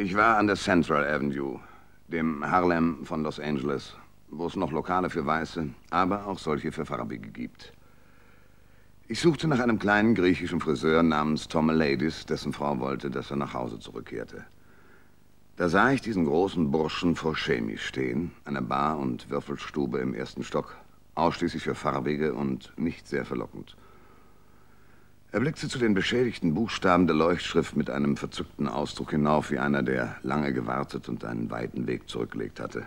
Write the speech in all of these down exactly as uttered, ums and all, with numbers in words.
Ich war an der Central Avenue, dem Harlem von Los Angeles, wo es noch Lokale für Weiße, aber auch solche für Farbige gibt. Ich suchte nach einem kleinen griechischen Friseur namens Tom Ladies, dessen Frau wollte, dass er nach Hause zurückkehrte. Da sah ich diesen großen Burschen vor Chemie stehen, einer Bar und Würfelstube im ersten Stock, ausschließlich für Farbige und nicht sehr verlockend. Er blickte zu den beschädigten Buchstaben der Leuchtschrift mit einem verzückten Ausdruck hinauf, wie einer, der lange gewartet und einen weiten Weg zurückgelegt hatte.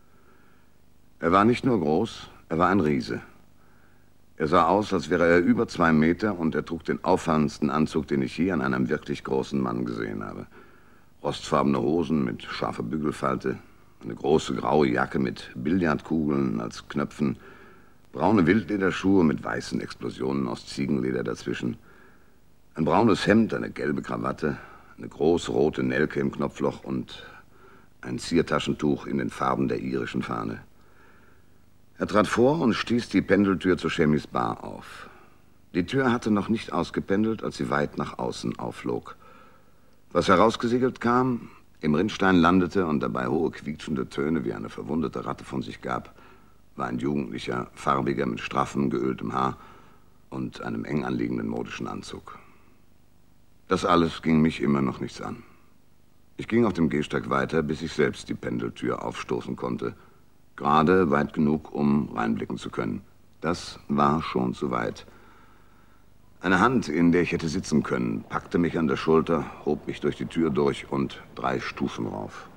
Er war nicht nur groß, er war ein Riese. Er sah aus, als wäre er über zwei Meter und er trug den auffallendsten Anzug, den ich je an einem wirklich großen Mann gesehen habe. Rostfarbene Hosen mit scharfer Bügelfalte, eine große graue Jacke mit Billardkugeln als Knöpfen, braune Wildlederschuhe mit weißen Explosionen aus Ziegenleder dazwischen, ein braunes Hemd, eine gelbe Krawatte, eine große rote Nelke im Knopfloch und ein Ziertaschentuch in den Farben der irischen Fahne. Er trat vor und stieß die Pendeltür zur Chemis Bar auf. Die Tür hatte noch nicht ausgependelt, als sie weit nach außen aufflog. Was herausgesiegelt kam, im Rinnstein landete und dabei hohe quietschende Töne wie eine verwundete Ratte von sich gab, war ein jugendlicher, farbiger mit straffem, geöltem Haar und einem eng anliegenden modischen Anzug. Das alles ging mich immer noch nichts an. Ich ging auf dem Gehsteig weiter, bis ich selbst die Pendeltür aufstoßen konnte, gerade weit genug, um reinblicken zu können. Das war schon zu weit. Eine Hand, in der ich hätte sitzen können, packte mich an der Schulter, hob mich durch die Tür durch und drei Stufen rauf.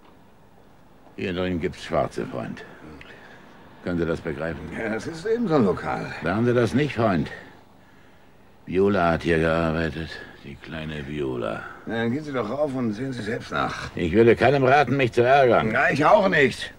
Hier drin gibt's Schwarze, Freund. Können Sie das begreifen? Ja, das ist eben so ein Lokal. Sagen Sie das nicht, Freund. Viola hat hier gearbeitet. Die kleine Viola. Na, dann gehen Sie doch rauf und sehen Sie selbst nach. Ich würde keinem raten, mich zu ärgern. Na, ich auch nicht.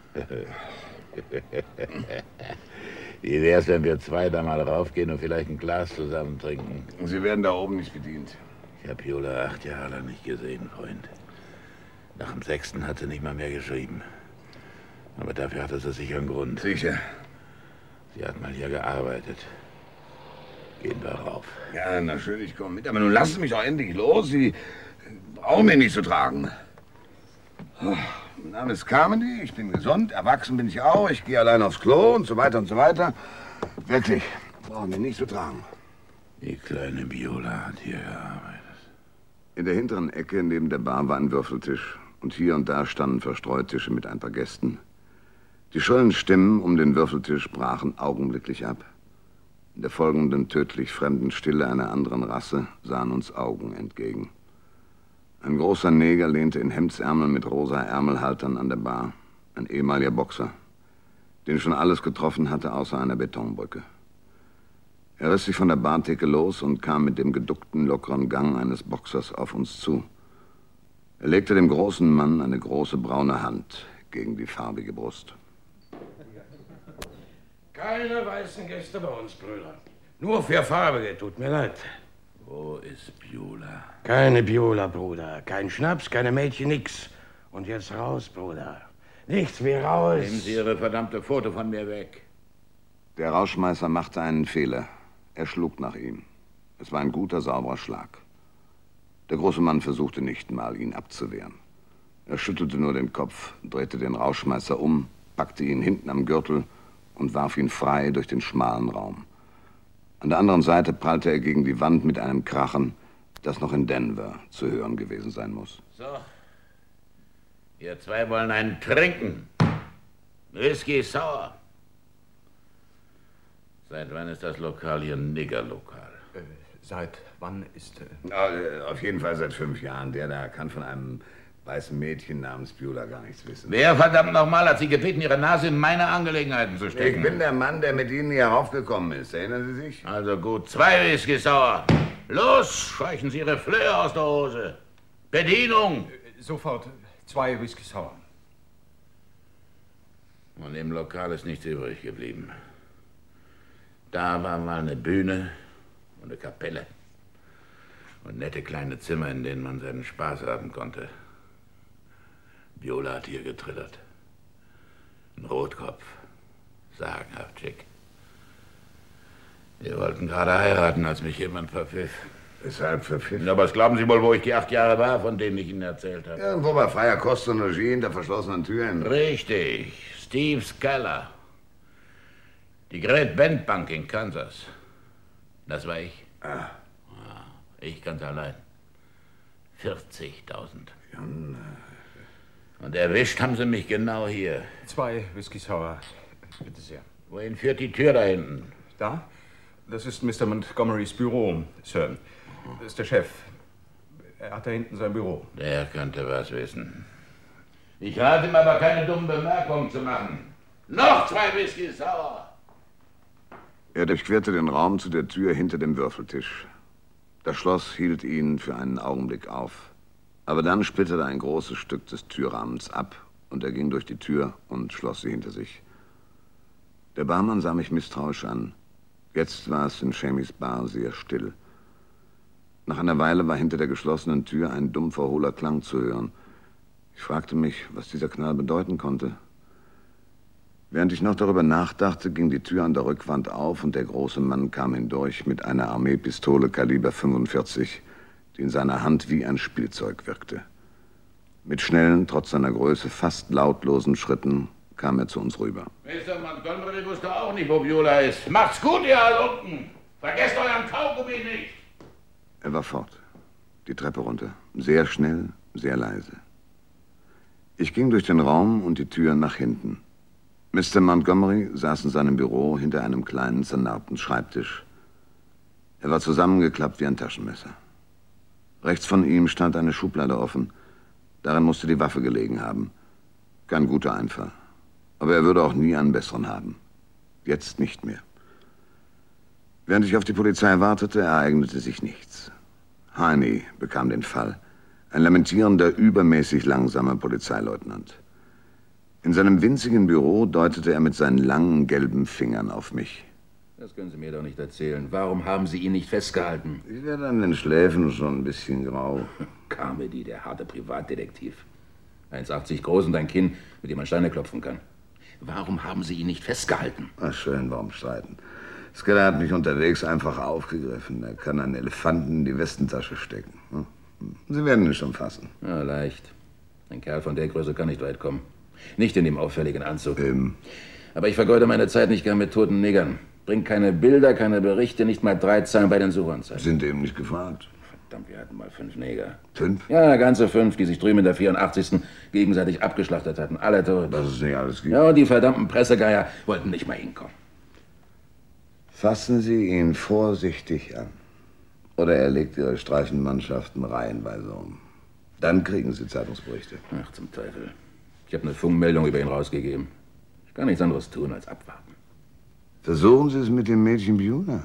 Wie wär's, wenn wir zwei da mal raufgehen und vielleicht ein Glas zusammen trinken? Sie werden da oben nicht bedient. Ich habe Viola acht Jahre lang nicht gesehen, Freund. Nach dem sechsten hat sie nicht mal mehr geschrieben. Aber dafür hatte sie sicher einen Grund. Sicher. Sie hat mal hier gearbeitet. Gehen wir rauf. Ja, na schön, ich komme mit. Aber nun lassen Sie mich doch endlich los. Sie brauchen mich nicht zu tragen. Oh, mein Name ist Carmody, ich bin gesund, erwachsen bin ich auch. Ich gehe allein aufs Klo und so weiter und so weiter. Wirklich, brauchen mich nicht zu tragen. Die kleine Viola hat hier gearbeitet. In der hinteren Ecke neben der Bar war ein Würfeltisch. Und hier und da standen verstreut Tische mit ein paar Gästen. Die schrillen Stimmen um den Würfeltisch brachen augenblicklich ab. In der folgenden tödlich fremden Stille einer anderen Rasse sahen uns Augen entgegen. Ein großer Neger lehnte in Hemdsärmeln mit rosa Ärmelhaltern an der Bar. Ein ehemaliger Boxer, den schon alles getroffen hatte außer einer Betonbrücke. Er riss sich von der Bartheke los und kam mit dem geduckten, lockeren Gang eines Boxers auf uns zu. Er legte dem großen Mann eine große braune Hand gegen die farbige Brust. Keine weißen Gäste bei uns, Brüder. Nur für Farbige, tut mir leid. Wo ist Viola? Keine Viola, Bruder. Kein Schnaps, keine Mädchen, nix. Und jetzt raus, Bruder. Nichts wie raus. Nehmen Sie Ihre verdammte Foto von mir weg. Der Rauschmeißer machte einen Fehler. Er schlug nach ihm. Es war ein guter, sauberer Schlag. Der große Mann versuchte nicht mal, ihn abzuwehren. Er schüttelte nur den Kopf, drehte den Rauschmeißer um, packte ihn hinten am Gürtel und warf ihn frei durch den schmalen Raum. An der anderen Seite prallte er gegen die Wand mit einem Krachen, das noch in Denver zu hören gewesen sein muss. So, ihr zwei wollen einen trinken. Whisky sauer. Seit wann ist das Lokal hier ein Niggerlokal? Äh, seit wann ist... Äh Na, äh, auf jeden Fall seit fünf Jahren. Der da kann von einem weißen Mädchen namens Viola gar nichts wissen. Wer verdammt nochmal hat Sie gebeten, Ihre Nase in meine Angelegenheiten zu stecken? Ich bin der Mann, der mit Ihnen hier raufgekommen ist. Erinnern Sie sich? Also gut, zwei Whisky sauer. Los, scheuchen Sie Ihre Flöhe aus der Hose. Bedienung! Äh, sofort zwei Whisky sauer. Und im Lokal ist nichts übrig geblieben. Da war mal eine Bühne und eine Kapelle. Und nette kleine Zimmer, in denen man seinen Spaß haben konnte. Viola hat hier getrillert. Ein Rotkopf. Sagenhaft schick. Wir wollten gerade heiraten, als mich jemand verpfiff. Weshalb verpfiffen? Na, was glauben Sie wohl, wo ich die acht Jahre war, von denen ich Ihnen erzählt habe? Irgendwo bei freier Kost und Logis hinter verschlossenen Türen. Richtig. Steve Skeller. Die Great Bend Bank in Kansas. Das war ich. Ah. Ich ganz allein. vierzigtausend. Und erwischt haben sie mich genau hier. Zwei Whisky Sour. Bitte sehr. Wohin führt die Tür da hinten? Da? Das ist Mister Montgomerys Büro, Sir. Das ist der Chef. Er hat da hinten sein Büro. Der könnte was wissen. Ich rate ihm aber, keine dummen Bemerkungen zu machen. Noch zwei Whisky Sour. Er durchquerte den Raum zu der Tür hinter dem Würfeltisch. Das Schloss hielt ihn für einen Augenblick auf. Aber dann splitterte ein großes Stück des Türrahmens ab und er ging durch die Tür und schloss sie hinter sich. Der Barmann sah mich misstrauisch an. Jetzt war es in Shamys Bar sehr still. Nach einer Weile war hinter der geschlossenen Tür ein dumpfer, hohler Klang zu hören. Ich fragte mich, was dieser Knall bedeuten konnte. Während ich noch darüber nachdachte, ging die Tür an der Rückwand auf und der große Mann kam hindurch mit einer Armeepistole Kaliber fünfundvierzig, die in seiner Hand wie ein Spielzeug wirkte. Mit schnellen, trotz seiner Größe fast lautlosen Schritten kam er zu uns rüber. Mister Montgomery wusste auch nicht, wo Beulah ist. Macht's gut, ihr Halunken! Vergesst euren Kaugummi nicht! Er war fort. Die Treppe runter. Sehr schnell, sehr leise. Ich ging durch den Raum und die Tür nach hinten. Mister Montgomery saß in seinem Büro hinter einem kleinen, zernarbten Schreibtisch. Er war zusammengeklappt wie ein Taschenmesser. Rechts von ihm stand eine Schublade offen. Darin musste die Waffe gelegen haben. Kein guter Einfall. Aber er würde auch nie einen besseren haben. Jetzt nicht mehr. Während ich auf die Polizei wartete, ereignete sich nichts. Heine bekam den Fall. Ein lamentierender, übermäßig langsamer Polizeileutnant. In seinem winzigen Büro deutete er mit seinen langen, gelben Fingern auf mich. Das können Sie mir doch nicht erzählen. Warum haben Sie ihn nicht festgehalten? Ich werde an den Schläfen schon ein bisschen grau. Carmody, der harte Privatdetektiv. eins Komma achtzig groß und ein Kinn, mit dem man Steine klopfen kann. Warum haben Sie ihn nicht festgehalten? Ach schön, warum streiten? Skeller hat mich unterwegs einfach aufgegriffen. Er kann einen Elefanten in die Westentasche stecken. Sie werden ihn schon fassen. Ja, leicht. Ein Kerl von der Größe kann nicht weit kommen. Nicht in dem auffälligen Anzug. Eben. Aber ich vergeude meine Zeit nicht gern mit toten Negern. Bringt keine Bilder, keine Berichte, nicht mal drei Zeilen bei den Suchanzeigen. Sind eben nicht gefragt. Verdammt, wir hatten mal fünf Neger. Fünf? Ja, ganze fünf, die sich drüben in der vierundachtzigsten gegenseitig abgeschlachtet hatten. Alle tot. Was es nicht alles gibt. Ja, und die verdammten Pressegeier wollten nicht mal hinkommen. Fassen Sie ihn vorsichtig an. Oder er legt Ihre Streifenmannschaften reihenweise um. Dann kriegen Sie Zeitungsberichte. Ach, zum Teufel. Ich habe eine Funkmeldung über ihn rausgegeben. Ich kann nichts anderes tun, als abwarten. Versuchen Sie es mit dem Mädchen Beulah.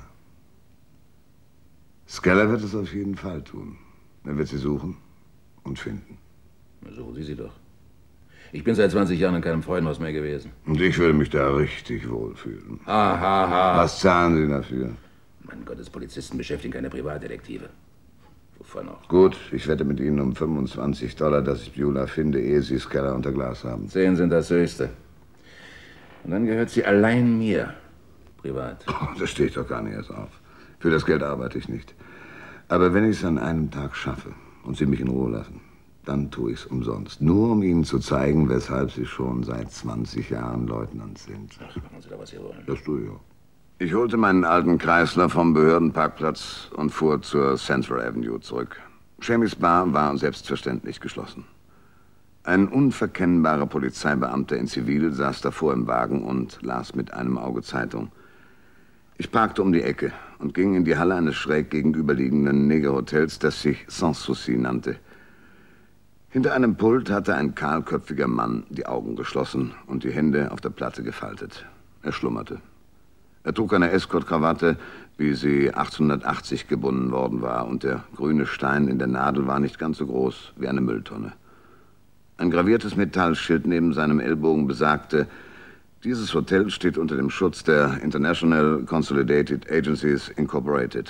Skeller wird es auf jeden Fall tun. Er wird sie suchen und finden. Na, suchen Sie sie doch. Ich bin seit zwanzig Jahren in keinem Freudenhaus mehr gewesen. Und ich würde mich da richtig wohlfühlen. Ha, ha, ha. Was zahlen Sie dafür? Mein Gott, das Polizisten beschäftigen keine Privatdetektive. Wovon auch? Gut, ich wette mit Ihnen um fünfundzwanzig Dollar, dass ich Beulah finde, ehe Sie Skeller unter Glas haben. Zehn sind das Höchste. Und dann gehört sie allein mir. Privat. Oh, das stehe ich doch gar nicht erst auf. Für das Geld arbeite ich nicht. Aber wenn ich es an einem Tag schaffe und Sie mich in Ruhe lassen, dann tue ich es umsonst. Nur um Ihnen zu zeigen, weshalb Sie schon seit zwanzig Jahren Leutnant sind. Ach, machen Sie doch, was Sie wollen. Das tue ich auch. Ich holte meinen alten Chrysler vom Behördenparkplatz und fuhr zur Central Avenue zurück. Shamys Bar war selbstverständlich geschlossen. Ein unverkennbarer Polizeibeamter in Zivil saß davor im Wagen und las mit einem Auge Zeitung. Ich parkte um die Ecke und ging in die Halle eines schräg gegenüberliegenden Negerhotels, das sich Sans Souci nannte. Hinter einem Pult hatte ein kahlköpfiger Mann die Augen geschlossen und die Hände auf der Platte gefaltet. Er schlummerte. Er trug eine Escort-Krawatte, wie sie achtzehnhundertachtzig gebunden worden war, und der grüne Stein in der Nadel war nicht ganz so groß wie eine Mülltonne. Ein graviertes Metallschild neben seinem Ellbogen besagte, dieses Hotel steht unter dem Schutz der International Consolidated Agencies Incorporated.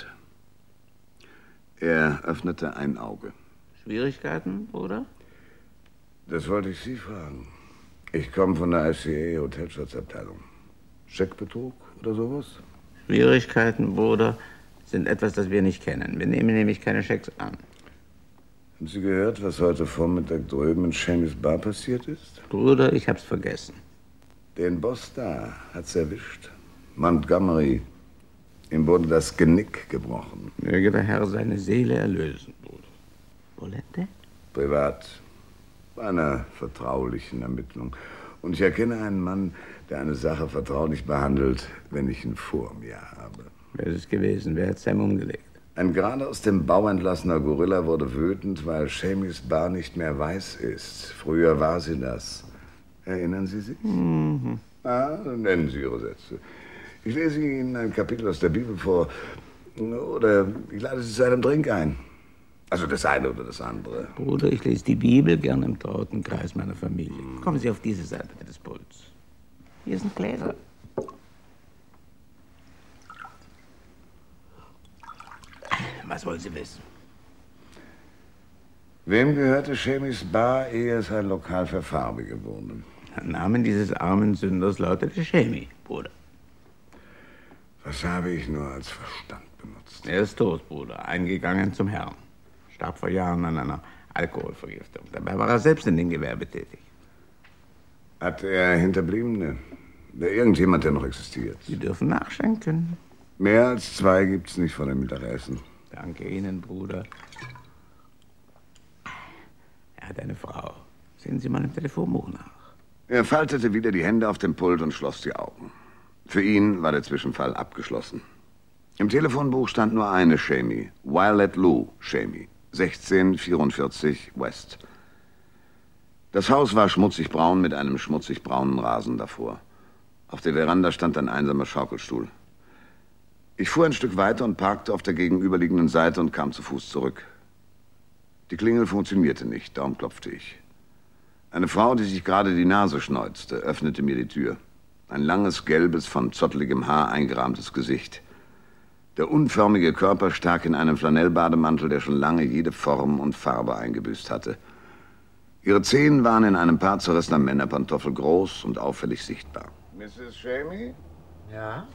Er öffnete ein Auge. Schwierigkeiten, Bruder? Das wollte ich Sie fragen. Ich komme von der I C A Hotelschutzabteilung. Scheckbetrug oder sowas? Schwierigkeiten, Bruder? sind etwas, das wir nicht kennen. Wir nehmen nämlich keine Schecks an. Haben Sie gehört, was heute Vormittag drüben in Shamies Bar passiert ist? Bruder, ich hab's vergessen. Den Boss da hat's erwischt. Montgomery. Ihm wurde das Genick gebrochen. Möge der Herr seine Seele erlösen, Bruder. Bolette? Privat. Bei einer vertraulichen Ermittlung. Und ich erkenne einen Mann, der eine Sache vertraulich behandelt, wenn ich ihn vor mir habe. Wer ist es gewesen? Wer hat Sam umgelegt? Ein gerade aus dem Bau entlassener Gorilla wurde wütend, weil Shamies Bar nicht mehr weiß ist. Früher war sie das. Erinnern Sie sich? Mhm. Ah, nennen Sie Ihre Sätze. Ich lese Ihnen ein Kapitel aus der Bibel vor. Oder ich lade Sie zu einem Drink ein. Also das eine oder das andere. Bruder, ich lese die Bibel gern im trauten Kreis meiner Familie. Kommen Sie auf diese Seite des Puls. Hier sind Gläser. Was wollen Sie wissen? Wem gehörte Shamies Bar, ehe es ein Lokal für Farbige wurde? Der Name dieses armen Sünders lautete Shamie, Bruder. Was habe ich nur als Verstand benutzt? Er ist tot, Bruder. Eingegangen zum Herrn. Starb vor Jahren an einer Alkoholvergiftung. Dabei war er selbst in dem Gewerbe tätig. Hat er Hinterbliebene? Oder irgendjemand, der noch existiert? Sie dürfen nachschenken. Mehr als zwei gibt's nicht von dem Mittagessen. Danke Ihnen, Bruder. Er hat eine Frau. Sehen Sie mal im Telefonbuch nach. Er faltete wieder die Hände auf dem Pult und schloss die Augen. Für ihn war der Zwischenfall abgeschlossen. Im Telefonbuch stand nur eine Shamie. Violet Lou Shamie. sechzehn vierundvierzig West. Das Haus war schmutzig braun mit einem schmutzig braunen Rasen davor. Auf der Veranda stand ein einsamer Schaukelstuhl. Ich fuhr ein Stück weiter und parkte auf der gegenüberliegenden Seite und kam zu Fuß zurück. Die Klingel funktionierte nicht, darum klopfte ich. Eine Frau, die sich gerade die Nase schneuzte, öffnete mir die Tür. Ein langes, gelbes, von zotteligem Haar eingerahmtes Gesicht. Der unförmige Körper stak in einem Flanellbademantel, der schon lange jede Form und Farbe eingebüßt hatte. Ihre Zehen waren in einem Paar zerrissener Männerpantoffel groß und auffällig sichtbar. Misses Shamie? Ja?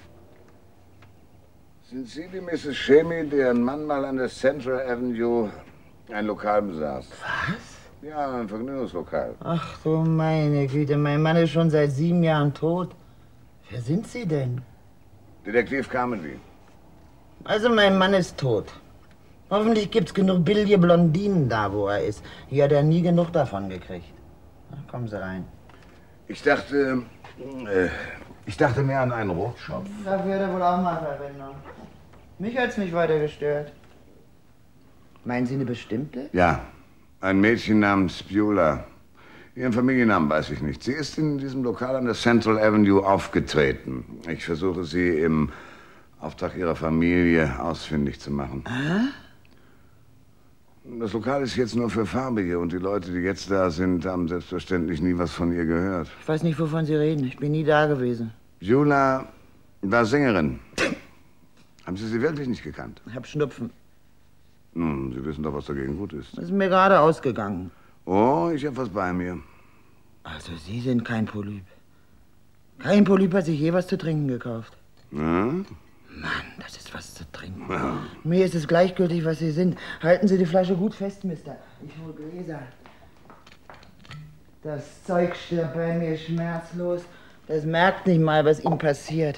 Sind Sie die Misses Shamie, deren Mann mal an der Central Avenue ein Lokal besaß? Was? Ja, ein Vergnügungslokal. Ach du meine Güte, mein Mann ist schon seit sieben Jahren tot. Wer sind Sie denn? Detektiv Carmody. Also mein Mann ist tot. Hoffentlich gibt's genug billige Blondinen da, wo er ist. Hier hat er nie genug davon gekriegt. Na, kommen Sie rein. Ich dachte, äh, ich dachte mehr an einen Rotschopf. Dafür hat er wohl auch mal Verwendung. Mich hat's nicht weiter gestört. Meinen Sie eine bestimmte? Ja, ein Mädchen namens Beulah. Ihren Familiennamen weiß ich nicht. Sie ist in diesem Lokal an der Central Avenue aufgetreten. Ich versuche sie im Auftrag ihrer Familie ausfindig zu machen. Ah? Das Lokal ist jetzt nur für Farbige und die Leute, die jetzt da sind, haben selbstverständlich nie was von ihr gehört. Ich weiß nicht, wovon Sie reden. Ich bin nie da gewesen. Beulah war Sängerin. Haben Sie sie wirklich nicht gekannt? Ich hab Schnupfen. Nun, Sie wissen doch, was dagegen gut ist. Das ist mir gerade ausgegangen. Oh, ich habe was bei mir. Also Sie sind kein Polyp. Kein Polyp hat sich je was zu trinken gekauft. Ja? Mann, das ist was zu trinken. Ja. Mir ist es gleichgültig, was Sie sind. Halten Sie die Flasche gut fest, Mister. Ich hol Gläser. Das Zeug stirbt bei mir schmerzlos. Das merkt nicht mal, was ihm passiert.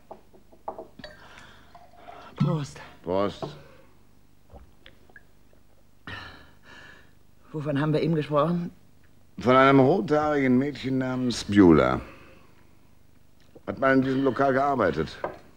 Prost. Prost. Wovon haben wir eben gesprochen? Von einem rothaarigen Mädchen namens Beulah. Hat mal in diesem Lokal gearbeitet.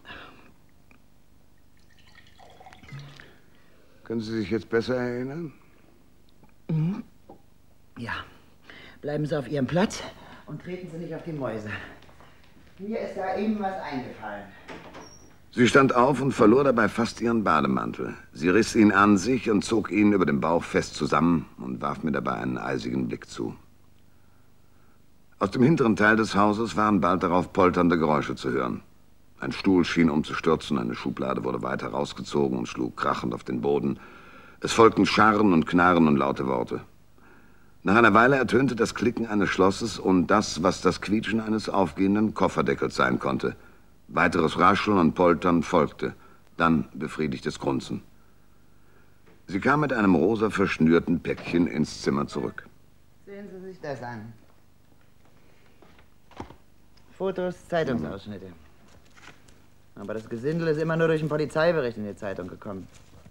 Können Sie sich jetzt besser erinnern? Mhm. Ja. Bleiben Sie auf Ihrem Platz und treten Sie nicht auf die Mäuse. Mir ist da eben was eingefallen. Sie stand auf und verlor dabei fast ihren Bademantel. Sie riss ihn an sich und zog ihn über den Bauch fest zusammen und warf mir dabei einen eisigen Blick zu. Aus dem hinteren Teil des Hauses waren bald darauf polternde Geräusche zu hören. Ein Stuhl schien umzustürzen, eine Schublade wurde weiter rausgezogen und schlug krachend auf den Boden. Es folgten Scharren und Knarren und laute Worte. Nach einer Weile ertönte das Klicken eines Schlosses und das, was das Quietschen eines aufgehenden Kofferdeckels sein konnte. Weiteres Rascheln und Poltern folgte. dann befriedigtes Grunzen. Sie kam mit einem rosa verschnürten Päckchen ins Zimmer zurück. Sehen Sie sich das an. Fotos, Zeitungsausschnitte. Aber das Gesindel ist immer nur durch einen Polizeibericht in die Zeitung gekommen.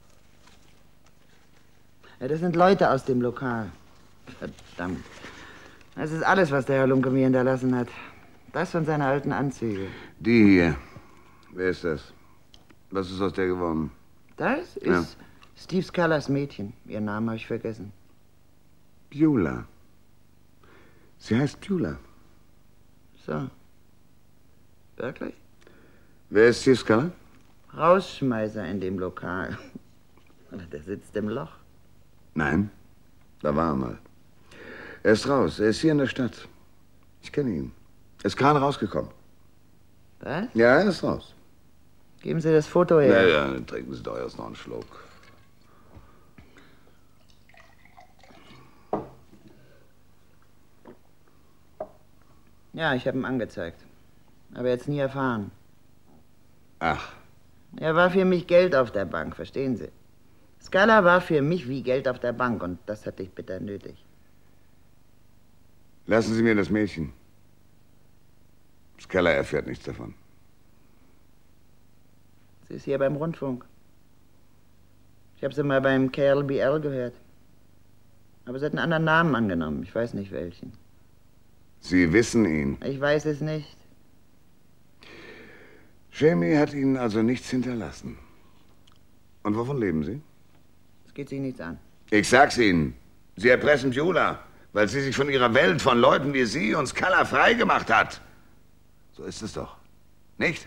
Ja, das sind Leute aus dem Lokal. Verdammt. Das ist alles, was der Herr Lunke mir hinterlassen hat. Das von seiner alten Anzüge. Die hier. Wer ist das? Was ist aus der geworden? Das ist Ja. Steve Scallas Mädchen. Ihren Namen habe ich vergessen. Beulah. Sie heißt Beulah. So. Wirklich? Wer ist Steve Scala? Rausschmeißer in dem Lokal. Der sitzt im Loch. Nein, da war er mal. Er ist raus. Er ist hier in der Stadt. Ich kenne ihn. Er ist gerade rausgekommen. Was? Ja, er ist raus. Geben Sie das Foto her. Ja, ja, dann trinken Sie doch erst noch einen Schluck. Ja, ich habe ihn angezeigt. Aber jetzt nie erfahren. Ach, Er war für mich Geld auf der Bank, verstehen Sie? Scala war für mich wie Geld auf der Bank und das hatte ich bitter nötig. lassen Sie mir das Mädchen. Scala erfährt nichts davon. Sie ist hier beim Rundfunk. Ich habe sie mal beim K L B L gehört. Aber sie hat einen anderen Namen angenommen. Ich weiß nicht welchen. Sie wissen ihn. Ich weiß es nicht. Jamie hat Ihnen also nichts hinterlassen. Und wovon leben Sie? Es geht Sie nichts an. Ich sag's Ihnen. Sie erpressen Beulah, weil sie sich von ihrer Welt, von Leuten wie Sie und Scala freigemacht hat. So ist es doch. Nicht?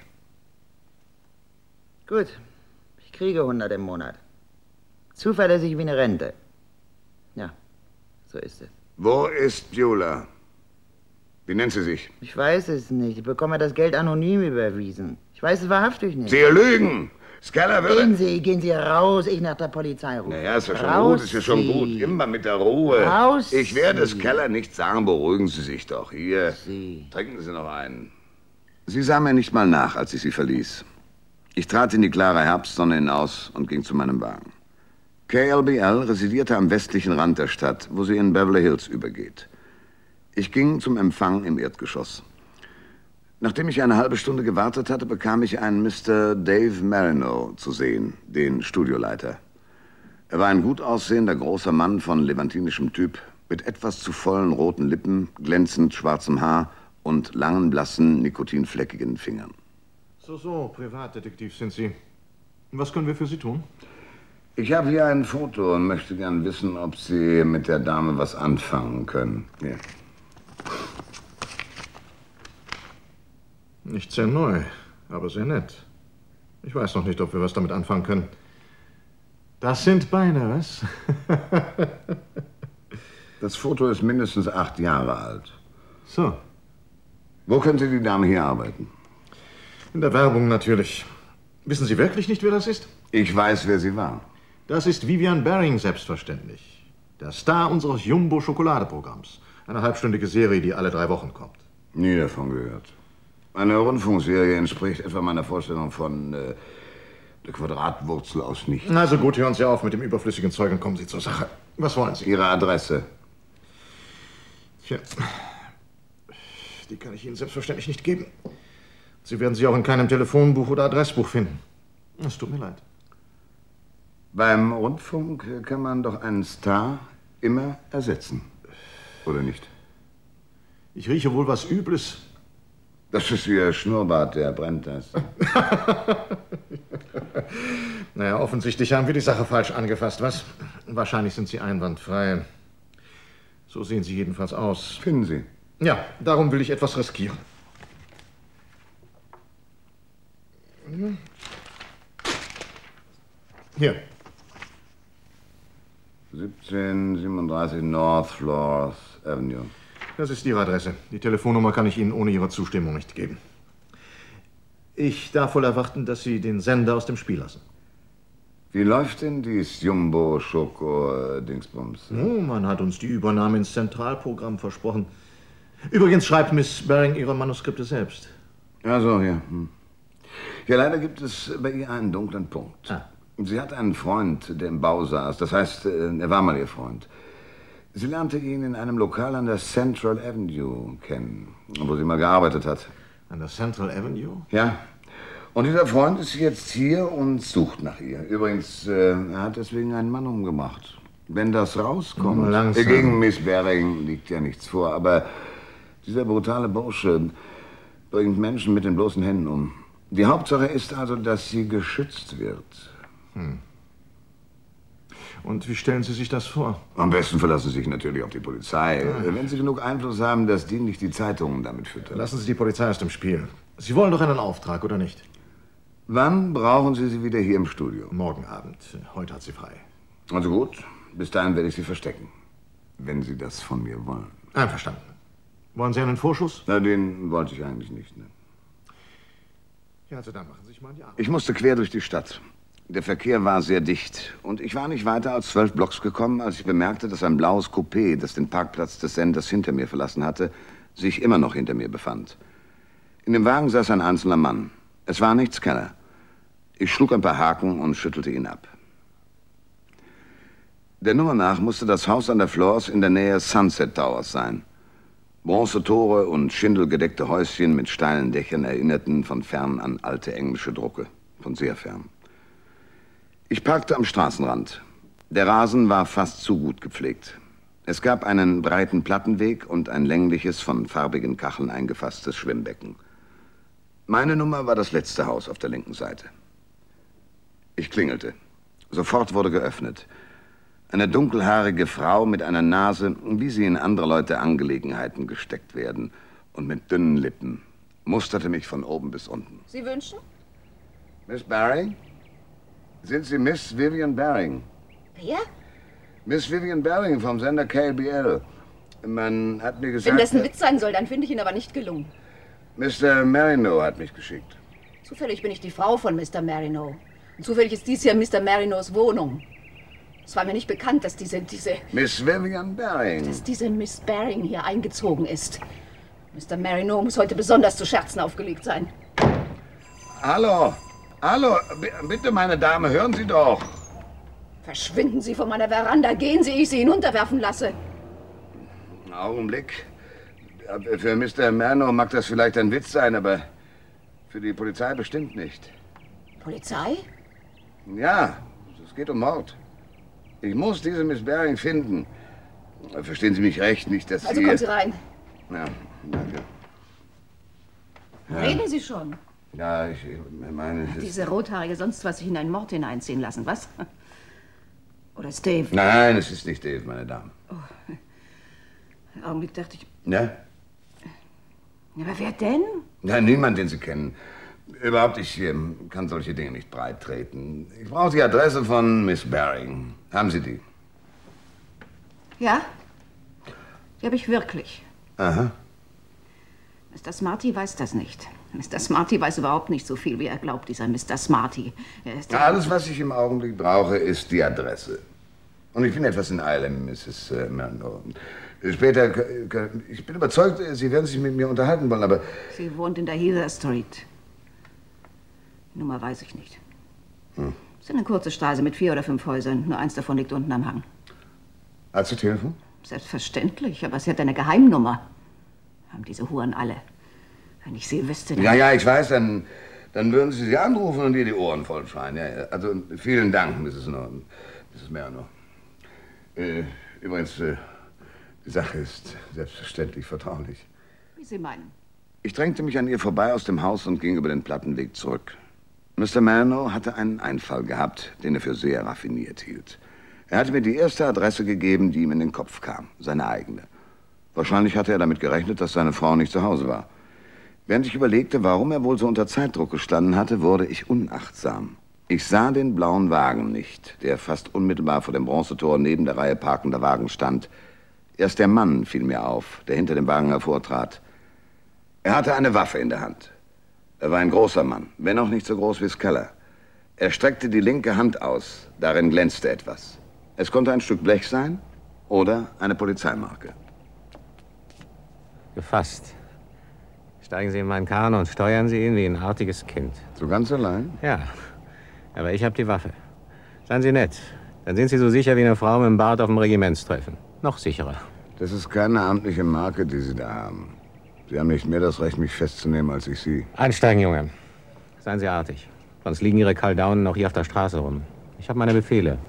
Gut. Ich kriege hundert im Monat. Zuverlässig wie eine Rente. Ja, so ist es. Wo ist Beulah? Wie nennt sie sich? Ich weiß es nicht. Ich bekomme das Geld anonym überwiesen. Ich weiß es wahrhaftig nicht. Sie lügen! Scala Gehen würde... Sie, gehen Sie raus, ich nach der Polizei rufe. Naja, ist ja schon Raus gut, ist ja schon Sie. gut. Immer mit der Ruhe. Raus Ich werde Sie. Scala nicht sagen, beruhigen Sie sich doch. Hier, Sie. trinken Sie noch einen. Sie sah mir nicht mal nach, als ich sie verließ. Ich trat in die klare Herbstsonne hinaus und ging zu meinem Wagen. K L B L residierte am westlichen Rand der Stadt, wo sie in Beverly Hills übergeht. Ich ging zum Empfang im Erdgeschoss. Nachdem ich eine halbe Stunde gewartet hatte, bekam ich einen Mister Dave Marino zu sehen, den Studioleiter. Er war ein gut aussehender, großer Mann von levantinischem Typ, mit etwas zu vollen roten Lippen, glänzend schwarzem Haar und langen, blassen, nikotinfleckigen Fingern. So, so, Privatdetektiv sind Sie. Was können wir für Sie tun? Ich habe hier ein Foto und möchte gern wissen, ob Sie mit der Dame was anfangen können. Hier. Nicht sehr neu, aber sehr nett. Ich weiß noch nicht, ob wir was damit anfangen können. Das sind Beine, was? Das Foto ist mindestens acht Jahre alt. So, Wo könnte die Dame hier arbeiten? in der Werbung natürlich. Wissen Sie wirklich nicht, wer das ist? Ich weiß, wer sie war. Das ist Vivian Baring, selbstverständlich. Der Star unseres Jumbo-Schokoladeprogramms. Eine halbstündige Serie, die alle drei Wochen kommt. Nie davon gehört. Eine Rundfunkserie entspricht etwa meiner Vorstellung von äh, der Quadratwurzel aus nichts. Also gut, hören Sie auf mit dem überflüssigen Zeug und kommen Sie zur Sache. Was wollen Sie? Ihre Adresse. Tja, die kann ich Ihnen selbstverständlich nicht geben. Sie werden sie auch in keinem Telefonbuch oder Adressbuch finden. Es tut mir leid. Beim Rundfunk kann man doch einen Star immer ersetzen. Oder nicht? Ich rieche wohl was Übles. Das ist Ihr Schnurrbart, der brennt das. Naja, offensichtlich haben wir die Sache falsch angefasst, was? Wahrscheinlich sind Sie einwandfrei. So sehen Sie jedenfalls aus. Finden Sie. Ja, darum will ich etwas riskieren. Hier. siebzehnhundertsiebenunddreißig North Floors Avenue. Das ist Ihre Adresse. Die Telefonnummer kann ich Ihnen ohne Ihre Zustimmung nicht geben. Ich darf wohl erwarten, dass Sie den Sender aus dem Spiel lassen. Wie läuft denn dies Jumbo-Schoko-Dingsbums? Oh, man hat uns die Übernahme ins Zentralprogramm versprochen. Übrigens schreibt Miss Baring ihre Manuskripte selbst. Ja, so, ja. Hm. Ja, leider gibt es bei ihr einen dunklen Punkt. Ah. Sie hat einen Freund, der im Bau saß. Das heißt, er war mal ihr Freund. Sie lernte ihn in einem Lokal an der Central Avenue kennen, wo sie mal gearbeitet hat. An der Central Avenue? Ja. Und dieser Freund ist jetzt hier und sucht nach ihr. Übrigens, äh, er hat deswegen einen Mann umgebracht. Wenn das rauskommt... Langsam. Gegen Miss Baring liegt ja nichts vor, aber dieser brutale Bursche bringt Menschen mit den bloßen Händen um. Die Hauptsache ist also, dass sie geschützt wird. Hm. Und wie stellen Sie sich das vor? Am besten verlassen Sie sich natürlich auf die Polizei. Ja. Wenn Sie genug Einfluss haben, dass die nicht die Zeitungen damit füttern. Lassen Sie die Polizei aus dem Spiel. Sie wollen doch einen Auftrag, oder nicht? Wann brauchen Sie sie wieder hier im Studio? Morgen Abend. Heute hat sie frei. Also gut, bis dahin werde ich Sie verstecken. Wenn Sie das von mir wollen. Einverstanden. Wollen Sie einen Vorschuss? Na, den wollte ich eigentlich nicht. Ne? Ja, also dann machen Sie sich mal in die Arbeit. Ich musste quer durch die Stadt. Der Verkehr war sehr dicht. Und ich war nicht weiter als zwölf Blocks gekommen, als ich bemerkte, dass ein blaues Coupé, das den Parkplatz des Senders hinter mir verlassen hatte, sich immer noch hinter mir befand. In dem Wagen saß ein einzelner Mann. Es war nicht Scanner. Ich schlug ein paar Haken und schüttelte ihn ab. Der Nummer nach musste das Haus an der Flores in der Nähe Sunset Towers sein. Bronzetore und schindelgedeckte Häuschen mit steilen Dächern erinnerten von fern an alte englische Drucke. Von sehr fern. Ich parkte am Straßenrand. Der Rasen war fast zu gut gepflegt. Es gab einen breiten Plattenweg und ein längliches, von farbigen Kacheln eingefasstes Schwimmbecken. Meine Nummer war das letzte Haus auf der linken Seite. Ich klingelte. Sofort wurde geöffnet. Eine dunkelhaarige Frau mit einer Nase, wie sie in andere Leute Angelegenheiten gesteckt werden, und mit dünnen Lippen, musterte mich von oben bis unten. Sie wünschen? Miss Baring? Sind Sie Miss Vivian Baring? Wer? Miss Vivian Baring vom Sender K L B L. Man hat mir gesagt... Wenn das ein Witz sein soll, dann finde ich ihn aber nicht gelungen. Mister Marino hat mich geschickt. Zufällig bin ich die Frau von Mister Marino. Und zufällig ist dies hier Mister Marinos Wohnung. Es war mir nicht bekannt, dass diese, diese... Miss Vivian Baring. Dass diese Miss Baring hier eingezogen ist. Mister Marino muss heute besonders zu Scherzen aufgelegt sein. Hallo. Hallo. B bitte, meine Dame, hören Sie doch. Verschwinden Sie von meiner Veranda. Gehen Sie, ich Sie hinunterwerfen lasse. Augenblick. Für Mister Marino mag das vielleicht ein Witz sein, aber für die Polizei bestimmt nicht. Polizei? Ja, es geht um Mord. Ich muss diese Miss Baring finden. Verstehen Sie mich recht, nicht, dass Sie... Also kommen Sie rein. Ja, danke. Ja. Reden Sie schon. Ja, ich meine... Hat diese Rothaarige sonst was sich in einen Mord hineinziehen lassen, was? Oder ist Dave? Nein, es ist nicht Dave, meine Damen. Oh. Einen Augenblick dachte ich... Ja? Aber wer denn? Nein, niemand, den Sie kennen. Überhaupt, ich ähm, kann solche Dinge nicht breit treten. Ich brauche die Adresse von Miss Baring. Haben Sie die? Ja, die habe ich wirklich. Aha. Mister Smarty weiß das nicht. Mister Smarty weiß überhaupt nicht so viel, wie er glaubt, dieser Mister Smarty. Er ist ja, alles, was ich im Augenblick brauche, ist die Adresse. Und ich bin etwas in Eile, Misses Äh, Marino. Später, ich bin überzeugt, Sie werden sich mit mir unterhalten wollen, aber... Sie wohnt in der Heather Street. Die Nummer weiß ich nicht. Hm. Es ist eine kurze Straße mit vier oder fünf Häusern. Nur eins davon liegt unten am Hang. Hat sie Telefon? Selbstverständlich, aber sie hat eine Geheimnummer. Haben diese Huren alle. Wenn ich sie wüsste, dann... Ja, ja, ich weiß, dann, dann würden Sie sie anrufen und ihr die Ohren vollschreien. Ja, also, vielen Dank, Misses Norton. Misses Marino. Äh, übrigens, äh, die Sache ist selbstverständlich vertraulich. Wie Sie meinen. Ich drängte mich an ihr vorbei aus dem Haus und ging über den Plattenweg zurück. Mister Marino hatte einen Einfall gehabt, den er für sehr raffiniert hielt. Er hatte mir die erste Adresse gegeben, die ihm in den Kopf kam, seine eigene. Wahrscheinlich hatte er damit gerechnet, dass seine Frau nicht zu Hause war. Während ich überlegte, warum er wohl so unter Zeitdruck gestanden hatte, wurde ich unachtsam. Ich sah den blauen Wagen nicht, der fast unmittelbar vor dem Bronzetor neben der Reihe parkender Wagen stand. Erst der Mann fiel mir auf, der hinter dem Wagen hervortrat. Er hatte eine Waffe in der Hand. Er war ein großer Mann, wenn auch nicht so groß wie Skeller. Er streckte die linke Hand aus, darin glänzte etwas. Es konnte ein Stück Blech sein oder eine Polizeimarke. Gefasst. Steigen Sie in meinen Kahn und steuern Sie ihn wie ein artiges Kind. So ganz allein? Ja, aber ich habe die Waffe. Seien Sie nett. Dann sind Sie so sicher wie eine Frau mit dem Bart auf dem Regimentstreffen. Noch sicherer. Das ist keine amtliche Marke, die Sie da haben. Sie haben nicht mehr das Recht, mich festzunehmen, als ich Sie. Einsteigen, Junge. Seien Sie artig. Sonst liegen Ihre Kaldaunen noch hier auf der Straße rum. Ich habe meine Befehle.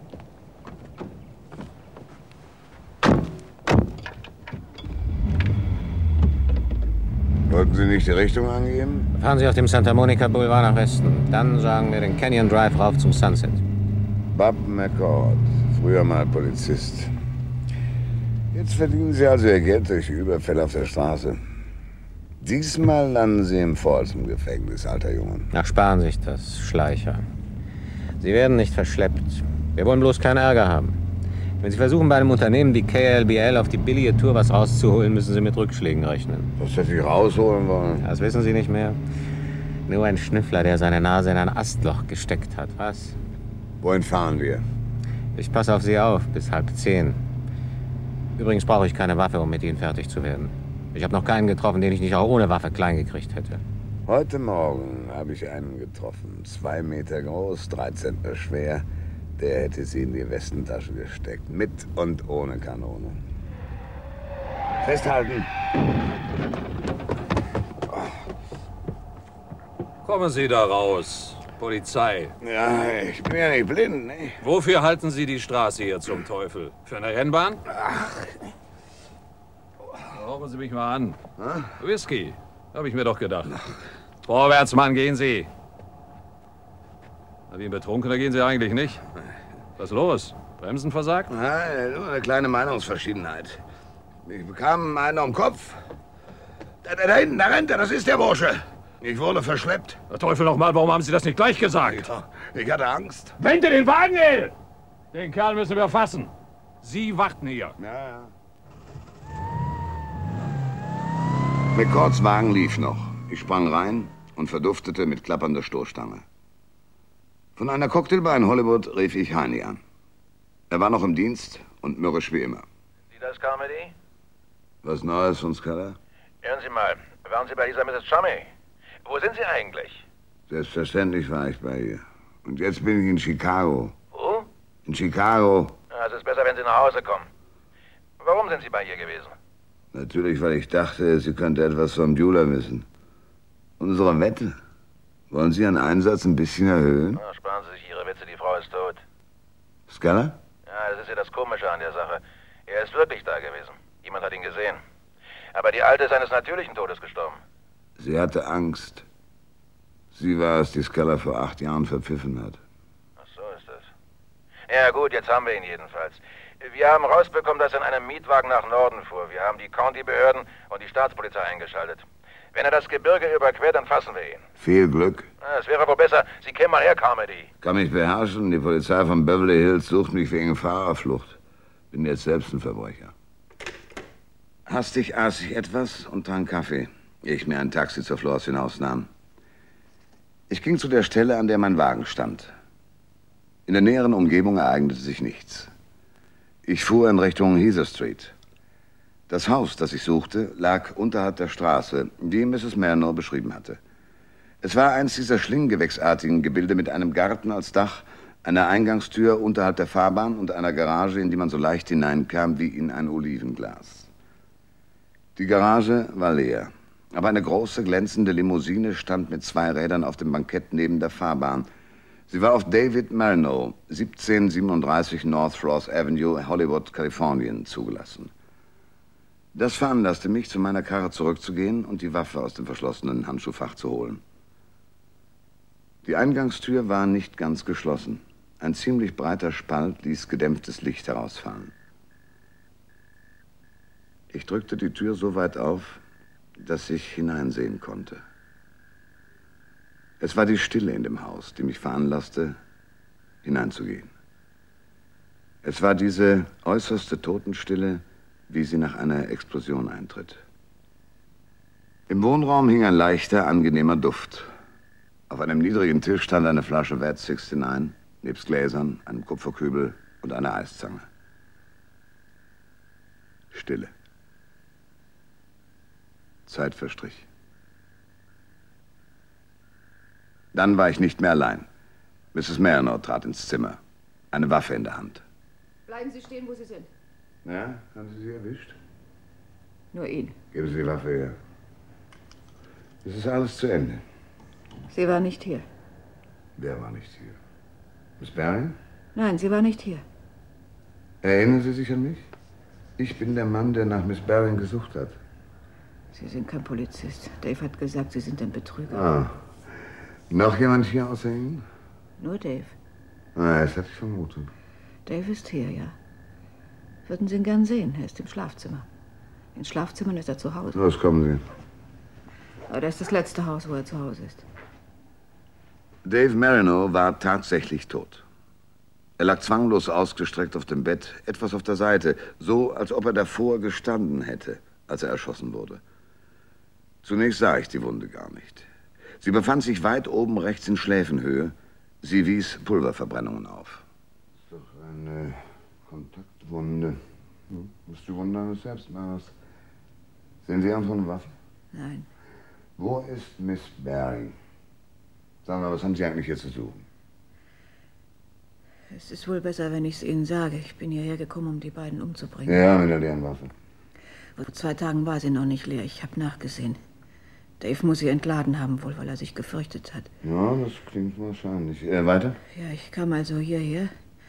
Wollten Sie nicht die Richtung angeben? Fahren Sie auf dem Santa Monica Boulevard nach Westen. Dann sagen wir den Canyon Drive rauf zum Sunset. Bob McCord, früher mal Polizist. Jetzt verdienen Sie also Ihr Geld durch Überfälle auf der Straße. Diesmal landen Sie im Folsom Gefängnis, alter Junge. Ach, sparen Sie sich das, Schleicher. Sie werden nicht verschleppt. Wir wollen bloß keinen Ärger haben. Wenn Sie versuchen, bei einem Unternehmen wie K L B L auf die billige Tour was rauszuholen, müssen Sie mit Rückschlägen rechnen. Was hätte ich rausholen wollen? Das wissen Sie nicht mehr. Nur ein Schnüffler, der seine Nase in ein Astloch gesteckt hat, was? Wohin fahren wir? Ich passe auf Sie auf, bis halb zehn. Übrigens brauche ich keine Waffe, um mit Ihnen fertig zu werden. Ich habe noch keinen getroffen, den ich nicht auch ohne Waffe klein gekriegt hätte. Heute Morgen habe ich einen getroffen. Zwei Meter groß, drei Zentner schwer. Der hätte sie in die Westentasche gesteckt. Mit und ohne Kanone. Festhalten! Kommen Sie da raus, Polizei. Ja, ich bin ja nicht blind, ne? Wofür halten Sie die Straße hier zum Teufel? Für eine Rennbahn? Ach. Rauchen Sie mich mal an. Hm? Whisky, habe ich mir doch gedacht. Vorwärts, Mann, gehen Sie. Wie ein Betrunkener gehen Sie eigentlich nicht. Was ist los? Bremsen versagt? Nein, nur eine kleine Meinungsverschiedenheit. Ich bekam einen am Kopf. Da, da, da hinten, da rennt er, das ist der Bursche. Ich wurde verschleppt. Der Teufel noch mal, warum haben Sie das nicht gleich gesagt? Ja, ich hatte Angst. Wende den Wagen, ey! Den Kerl müssen wir fassen. Sie warten hier. Ja, ja. McCords Wagen lief noch. Ich sprang rein und verduftete mit klappernder Stoßstange. Von einer Cocktailbar in Hollywood rief ich Heini an. Er war noch im Dienst und mürrisch wie immer. Sie das, Carmody? Was Neues von Scala? Hören Sie mal, waren Sie bei dieser Misses Chummy? Wo sind Sie eigentlich? Selbstverständlich war ich bei ihr. Und jetzt bin ich in Chicago. Wo? In Chicago. Ja, es ist besser, wenn Sie nach Hause kommen. Warum sind Sie bei ihr gewesen? Natürlich, weil ich dachte, sie könnte etwas vom Bueller wissen. Unsere Wette. Wollen Sie Ihren Einsatz ein bisschen erhöhen? Na, sparen Sie sich Ihre Witze, die Frau ist tot. Scala? Ja, das ist ja das Komische an der Sache. Er ist wirklich da gewesen. Jemand hat ihn gesehen. Aber die Alte ist eines natürlichen Todes gestorben. Sie hatte Angst. Sie war es, die Scala vor acht Jahren verpfiffen hat. Ach so ist das. Ja gut, jetzt haben wir ihn jedenfalls. Wir haben rausbekommen, dass er in einem Mietwagen nach Norden fuhr. Wir haben die County-Behörden und die Staatspolizei eingeschaltet. Wenn er das Gebirge überquert, dann fassen wir ihn. Viel Glück. Es wäre wohl besser, Sie kämen mal her, Carmody. Kann mich beherrschen. Die Polizei von Beverly Hills sucht mich wegen Fahrerflucht. Bin jetzt selbst ein Verbrecher. Hastig aß ich etwas und trank Kaffee, ehe ich mir ein Taxi zur Flores hinausnahm. Ich ging zu der Stelle, an der mein Wagen stand. In der näheren Umgebung ereignete sich nichts. Ich fuhr in Richtung Heather Street. Das Haus, das ich suchte, lag unterhalb der Straße, die Misses Marino beschrieben hatte. Es war eins dieser schlinggewächsartigen Gebilde mit einem Garten als Dach, einer Eingangstür unterhalb der Fahrbahn und einer Garage, in die man so leicht hineinkam wie in ein Olivenglas. Die Garage war leer, aber eine große, glänzende Limousine stand mit zwei Rädern auf dem Bankett neben der Fahrbahn. Sie war auf David Marino, siebzehnhundertsiebenunddreißig North Ross Avenue, Hollywood, Kalifornien, zugelassen. Das veranlasste mich, zu meiner Karre zurückzugehen und die Waffe aus dem verschlossenen Handschuhfach zu holen. Die Eingangstür war nicht ganz geschlossen. Ein ziemlich breiter Spalt ließ gedämpftes Licht herausfallen. Ich drückte die Tür so weit auf, dass ich hineinsehen konnte. Es war die Stille in dem Haus, die mich veranlasste, hineinzugehen. Es war diese äußerste Totenstille, wie sie nach einer Explosion eintritt. Im Wohnraum hing ein leichter, angenehmer Duft. Auf einem niedrigen Tisch stand eine Flasche Vat neunundsechzig, nebst Gläsern, einem Kupferkübel und einer Eiszange. Stille. Zeit verstrich. Dann war ich nicht mehr allein. Misses Marino trat ins Zimmer, eine Waffe in der Hand. Bleiben Sie stehen, wo Sie sind. Ja, haben Sie sie erwischt? Nur ihn. Geben Sie die Waffe her. Es ist alles zu Ende. Sie war nicht hier. Wer war nicht hier? Miss Barry? Nein, sie war nicht hier. Erinnern Sie sich an mich? Ich bin der Mann, der nach Miss Barry gesucht hat. Sie sind kein Polizist. Dave hat gesagt, Sie sind ein Betrüger. Ah. Noch jemand hier außer Ihnen? Nur Dave. Ah, das hatte ich vermutet. Dave ist hier, ja. Würden Sie ihn gern sehen? Er ist im Schlafzimmer. In Schlafzimmern ist er zu Hause. Los, kommen Sie. Aber das ist das letzte Haus, wo er zu Hause ist. Dave Marino war tatsächlich tot. Er lag zwanglos ausgestreckt auf dem Bett, etwas auf der Seite, so als ob er davor gestanden hätte, als er erschossen wurde. Zunächst sah ich die Wunde gar nicht. Sie befand sich weit oben rechts in Schläfenhöhe. Sie wies Pulververbrennungen auf. Das ist doch eine Kontaktwunde. Hm, das ist die Wunde eines Selbstmordes. Sehen Sie irgendwo eine Waffe? Nein. Wo ist Miss Barry? Sagen wir, was haben Sie eigentlich hier zu suchen? Es ist wohl besser, wenn ich es Ihnen sage. Ich bin hierher gekommen, um die beiden umzubringen. Ja, mit der leeren Waffe. Vor zwei Tagen war sie noch nicht leer. Ich habe nachgesehen. Dave muss sie entladen haben, wohl weil er sich gefürchtet hat. Ja, das klingt wahrscheinlich. Äh, weiter? Ja, ich kam also hierher.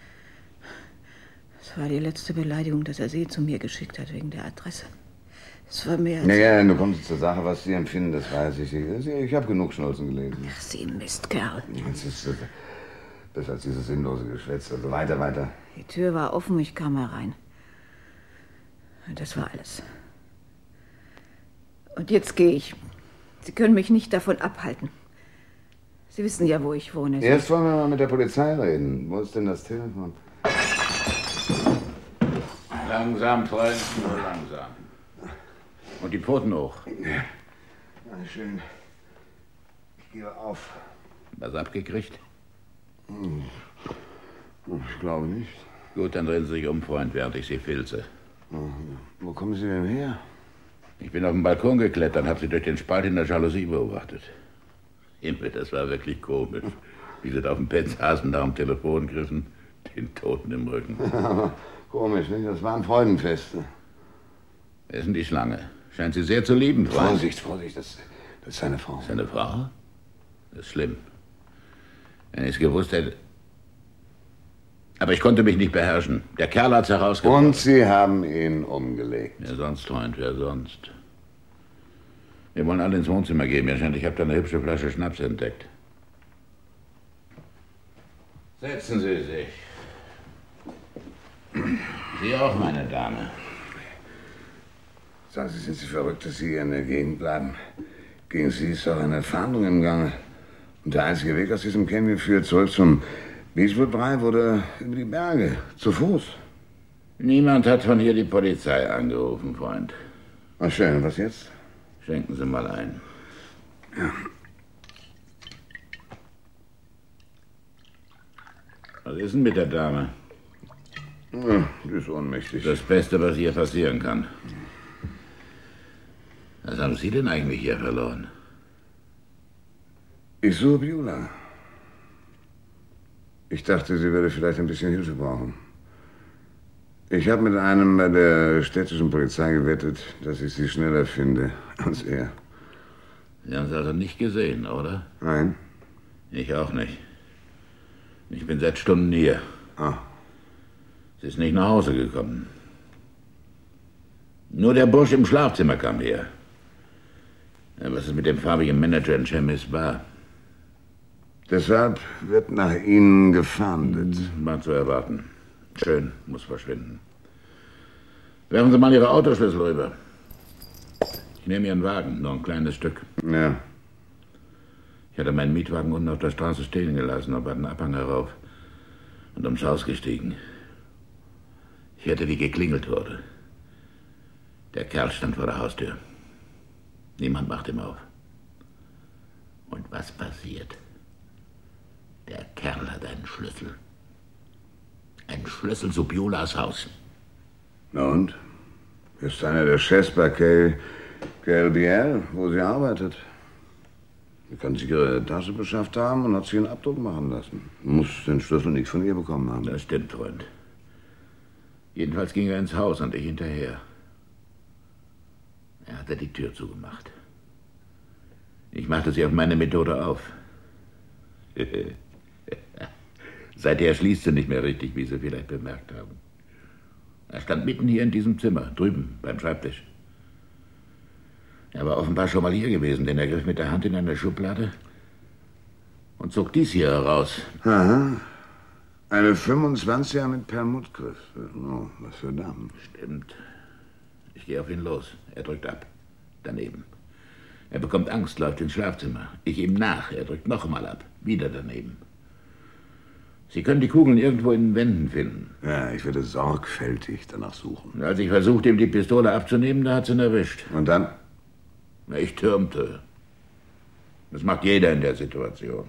Es war die letzte Beleidigung, dass er sie zu mir geschickt hat, wegen der Adresse. Es war mehr als... Naja, du kommst zur Sache, was Sie empfinden, das weiß ich. Ich, ich habe genug Schnulzen gelesen. Ach, Sie Mistkerl. Das ist äh, besser als dieses sinnlose Geschwätz. Also weiter, weiter. Die Tür war offen, ich kam herein. Und das war alles. Und jetzt gehe ich. Sie können mich nicht davon abhalten. Sie wissen ja, wo ich wohne. Sie Erst wollen wir mal mit der Polizei reden. Wo ist denn das Telefon? Langsam, Freund, nur langsam. Und die Pfoten hoch. Ja. Na schön. Ich gebe auf. Was abgekriegt? Hm. Ich glaube nicht. Gut, dann drehen Sie sich um, Freund, während ich Sie filze. Wo kommen Sie denn her? Ich bin auf den Balkon geklettert und habe Sie durch den Spalt in der Jalousie beobachtet. Himmel, das war wirklich komisch. Wie Sie da auf dem Bett saßen, da am Telefon griffen, den Toten im Rücken. Komisch, nicht? Das waren Freudenfeste. Wer ist denn die Schlange? Scheint Sie sehr zu lieben, Freund. Vorsicht, Vorsicht, das, das ist seine Frau. Seine Frau? Das ist schlimm. Wenn ich es gewusst hätte... Aber ich konnte mich nicht beherrschen. Der Kerl hat's herausgebracht. Und Sie haben ihn umgelegt. Wer sonst, Freund, wer sonst? Wir wollen alle ins Wohnzimmer gehen. Mir scheint, ich habe da eine hübsche Flasche Schnaps entdeckt. Setzen Sie sich. Sie auch, meine Dame. Sagen Sie, sind Sie verrückt, dass Sie hier in der Gegend bleiben? Gegen Sie ist doch eine Fahndung im Gange. Und der einzige Weg aus diesem Canyon führt zurück zum Beechwood Drive oder über die Berge, zu Fuß. Niemand hat von hier die Polizei angerufen, Freund. Ach schön, was jetzt? Schenken Sie mal ein. Ja. Was ist denn mit der Dame? Ja, die ist ohnmächtig. Das Beste, was hier passieren kann. Was haben Sie denn eigentlich hier verloren? Ich suche Beulah. Ich dachte, sie würde vielleicht ein bisschen Hilfe brauchen. Ich habe mit einem bei der städtischen Polizei gewettet, dass ich sie schneller finde als er. Sie haben sie also nicht gesehen, oder? Nein. Ich auch nicht. Ich bin seit Stunden hier. Ah. Sie ist nicht nach Hause gekommen. Nur der Bursch im Schlafzimmer kam her. Ja, was ist mit dem farbigen Manager in Chemis Bar? Deshalb wird nach Ihnen gefahndet. War zu erwarten. Schön, muss verschwinden. Werfen Sie mal Ihre Autoschlüssel rüber. Ich nehme Ihren Wagen, nur ein kleines Stück. Ja. Ich hatte meinen Mietwagen unten auf der Straße stehen gelassen, aber einen Abhang herauf und ums Haus gestiegen. Ich hörte, wie geklingelt wurde. Der Kerl stand vor der Haustür. Niemand macht ihm auf. Und was passiert? Der Kerl hat einen Schlüssel. Einen Schlüssel zu Beulas Haus. Na und? Ist einer der Chefs bei K L B L, wo sie arbeitet. Sie kann sich ihre Tasche beschafft haben und hat sich einen Abdruck machen lassen. Muss den Schlüssel nicht von ihr bekommen haben. Das stimmt, Freund. Jedenfalls ging er ins Haus und ich hinterher. Er hatte die Tür zugemacht. Ich machte sie auf meine Methode auf. Seither schließt sie nicht mehr richtig, wie Sie vielleicht bemerkt haben. Er stand mitten hier in diesem Zimmer, drüben, beim Schreibtisch. Er war offenbar schon mal hier gewesen, denn er griff mit der Hand in eine Schublade und zog dies hier heraus. Aha. Eine fünfundzwanziger mit Perlmuttgriff. Oh, was für Damen. Stimmt. Ich gehe auf ihn los. Er drückt ab. Daneben. Er bekommt Angst, läuft ins Schlafzimmer. Ich ihm nach. Er drückt noch einmal ab. Wieder daneben. Sie können die Kugeln irgendwo in den Wänden finden. Ja, ich werde sorgfältig danach suchen. Als ich versuchte, ihm die Pistole abzunehmen, da hat sie ihn erwischt. Und dann? Na, ich türmte. Das macht jeder in der Situation.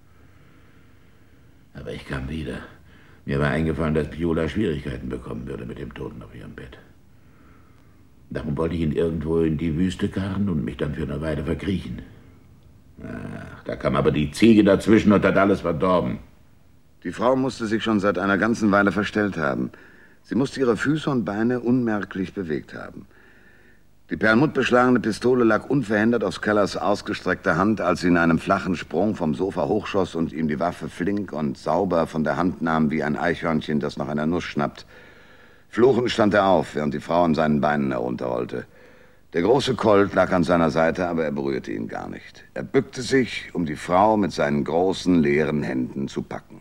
Aber ich kam wieder. Mir war eingefallen, dass Viola Schwierigkeiten bekommen würde mit dem Toten auf ihrem Bett. Darum wollte ich ihn irgendwo in die Wüste karren und mich dann für eine Weile verkriechen. Ach, da kam aber die Ziege dazwischen und hat alles verdorben. Die Frau musste sich schon seit einer ganzen Weile verstellt haben. Sie musste ihre Füße und Beine unmerklich bewegt haben. Die perlmuttbeschlagene Pistole lag unverhindert auf Scallers ausgestreckter Hand, als sie in einem flachen Sprung vom Sofa hochschoss und ihm die Waffe flink und sauber von der Hand nahm, wie ein Eichhörnchen, das nach einer Nuss schnappt. Fluchend stand er auf, während die Frau an seinen Beinen herunterrollte. Der große Colt lag an seiner Seite, aber er berührte ihn gar nicht. Er bückte sich, um die Frau mit seinen großen, leeren Händen zu packen.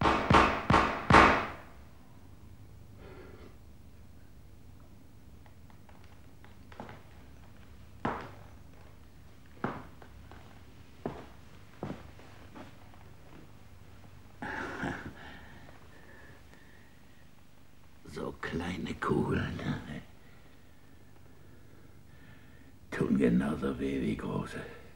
So kleine Kugeln tun genauso weh wie große.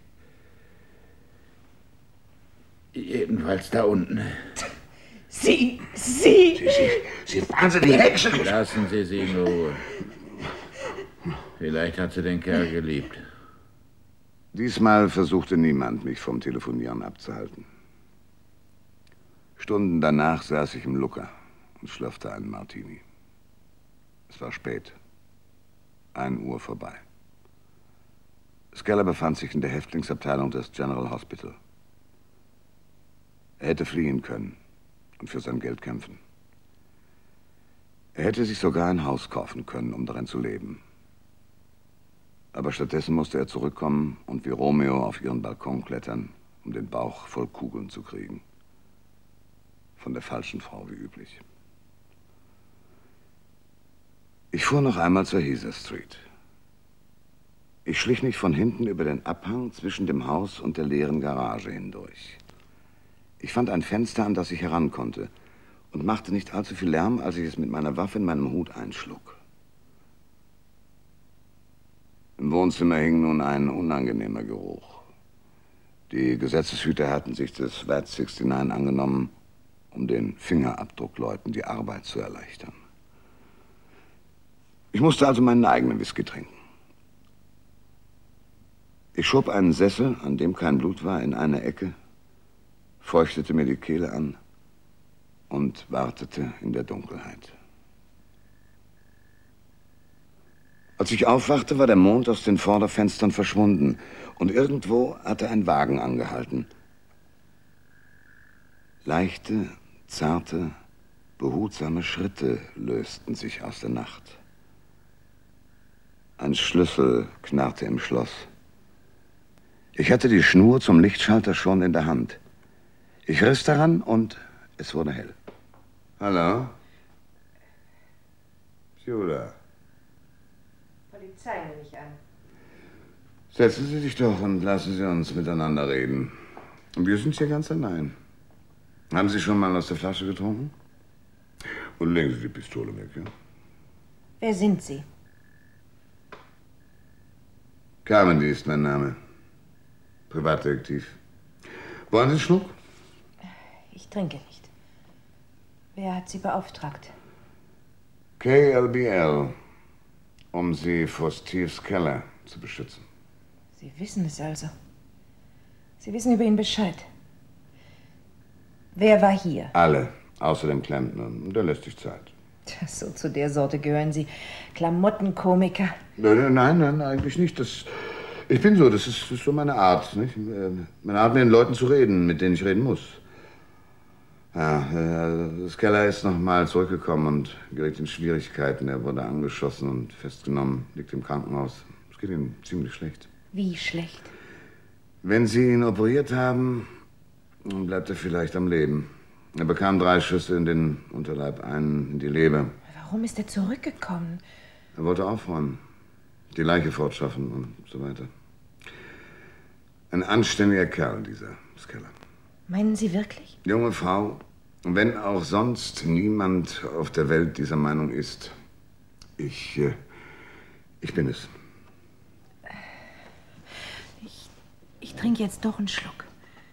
Jedenfalls da unten. Sie, Sie... Sie, Sie, Sie wahnsinnige Hexe! Lassen Sie sie in Ruhe. Vielleicht hat sie den Kerl geliebt. Diesmal versuchte niemand, mich vom Telefonieren abzuhalten. Stunden danach saß ich im Looker und schlürfte einen Martini. Es war spät. Ein Uhr vorbei. Scaller befand sich in der Häftlingsabteilung des General Hospital. Er hätte fliehen können und für sein Geld kämpfen. Er hätte sich sogar ein Haus kaufen können, um darin zu leben. Aber stattdessen musste er zurückkommen und wie Romeo auf ihren Balkon klettern, um den Bauch voll Kugeln zu kriegen. Von der falschen Frau, wie üblich. Ich fuhr noch einmal zur Heather Street. Ich schlich mich von hinten über den Abhang zwischen dem Haus und der leeren Garage hindurch. Ich fand ein Fenster, an das ich heran konnte, und machte nicht allzu viel Lärm, als ich es mit meiner Waffe in meinem Hut einschlug. Im Wohnzimmer hing nun ein unangenehmer Geruch. Die Gesetzeshüter hatten sich des Vat neunundsechzig angenommen, um den Fingerabdruckleuten die Arbeit zu erleichtern. Ich musste also meinen eigenen Whisky trinken. Ich schob einen Sessel, an dem kein Blut war, in eine Ecke, feuchtete mir die Kehle an und wartete in der Dunkelheit. Als ich aufwachte, war der Mond aus den Vorderfenstern verschwunden und irgendwo hatte ein Wagen angehalten. Leichte, zarte, behutsame Schritte lösten sich aus der Nacht. Ein Schlüssel knarrte im Schloss. Ich hatte die Schnur zum Lichtschalter schon in der Hand. Ich riss daran und es wurde hell. Hallo? Viola. Polizei nehme ich an. Setzen Sie sich doch und lassen Sie uns miteinander reden. Und wir sind hier ganz allein. Haben Sie schon mal aus der Flasche getrunken? Und legen Sie die Pistole weg, ja? Wer sind Sie? Carmody ist mein Name. Privatdetektiv. Wollen Sie einen Schluck? Ich trinke nicht. Wer hat Sie beauftragt? K L B L, um Sie vor Steve Scaller zu beschützen. Sie wissen es also. Sie wissen über ihn Bescheid. Wer war hier? Alle, außer dem Klempner. Der lässt sich Zeit. So, zu der Sorte gehören Sie. Klamottenkomiker. Nein, nein, nein, eigentlich nicht. Das, ich bin so, das ist, das ist so meine Art. Nicht? Meine Art, mit den Leuten zu reden, mit denen ich reden muss. Ja, Skeller ist noch mal zurückgekommen und gerät in Schwierigkeiten. Er wurde angeschossen und festgenommen, liegt im Krankenhaus. Es geht ihm ziemlich schlecht. Wie schlecht? Wenn Sie ihn operiert haben, dann bleibt er vielleicht am Leben. Er bekam drei Schüsse in den Unterleib, einen in die Leber. Warum ist er zurückgekommen? Er wollte aufräumen, die Leiche fortschaffen und so weiter. Ein anständiger Kerl, dieser Skeller. Meinen Sie wirklich? Junge Frau, wenn auch sonst niemand auf der Welt dieser Meinung ist, ich, äh, ich bin es. Ich, ich trinke jetzt doch einen Schluck.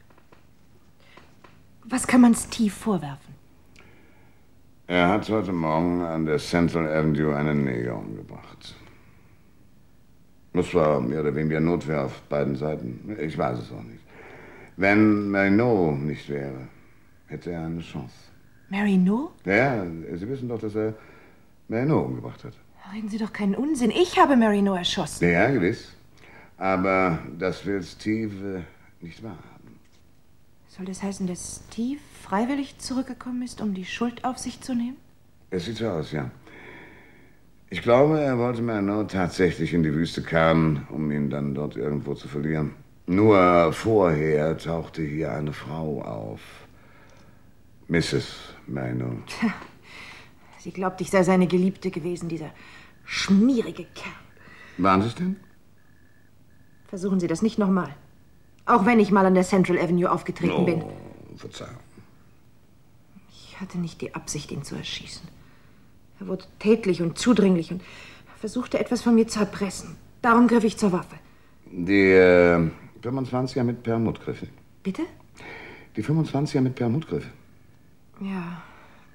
Was kann man Steve vorwerfen? Er hat heute Morgen an der Central Avenue einen Neger umgebracht. Das war mehr oder weniger Notwehr auf beiden Seiten. Ich weiß es auch nicht. Wenn Marino nicht wäre, hätte er eine Chance. Marino? Ja, Sie wissen doch, dass er Marino umgebracht hat. Reden Sie doch keinen Unsinn. Ich habe Marino erschossen. Ja, gewiss. Aber das will Steve äh, nicht wahrhaben. Soll das heißen, dass Steve freiwillig zurückgekommen ist, um die Schuld auf sich zu nehmen? Es sieht so aus, ja. Ich glaube, er wollte Marino tatsächlich in die Wüste karren, um ihn dann dort irgendwo zu verlieren. Nur vorher tauchte hier eine Frau auf. Misses Marino. Tja, sie glaubt, ich sei seine Geliebte gewesen, dieser schmierige Kerl. Waren Sie es denn? Versuchen Sie das nicht nochmal. Auch wenn ich mal an der Central Avenue aufgetreten oh, bin. Verzeihung. Ich hatte nicht die Absicht, ihn zu erschießen. Er wurde tätlich und zudringlich und versuchte, etwas von mir zu erpressen. Darum griff ich zur Waffe. Die äh, fünfundzwanziger mit Perlmuttgriff. Bitte? Die fünfundzwanziger mit Perlmuttgriff. Ja.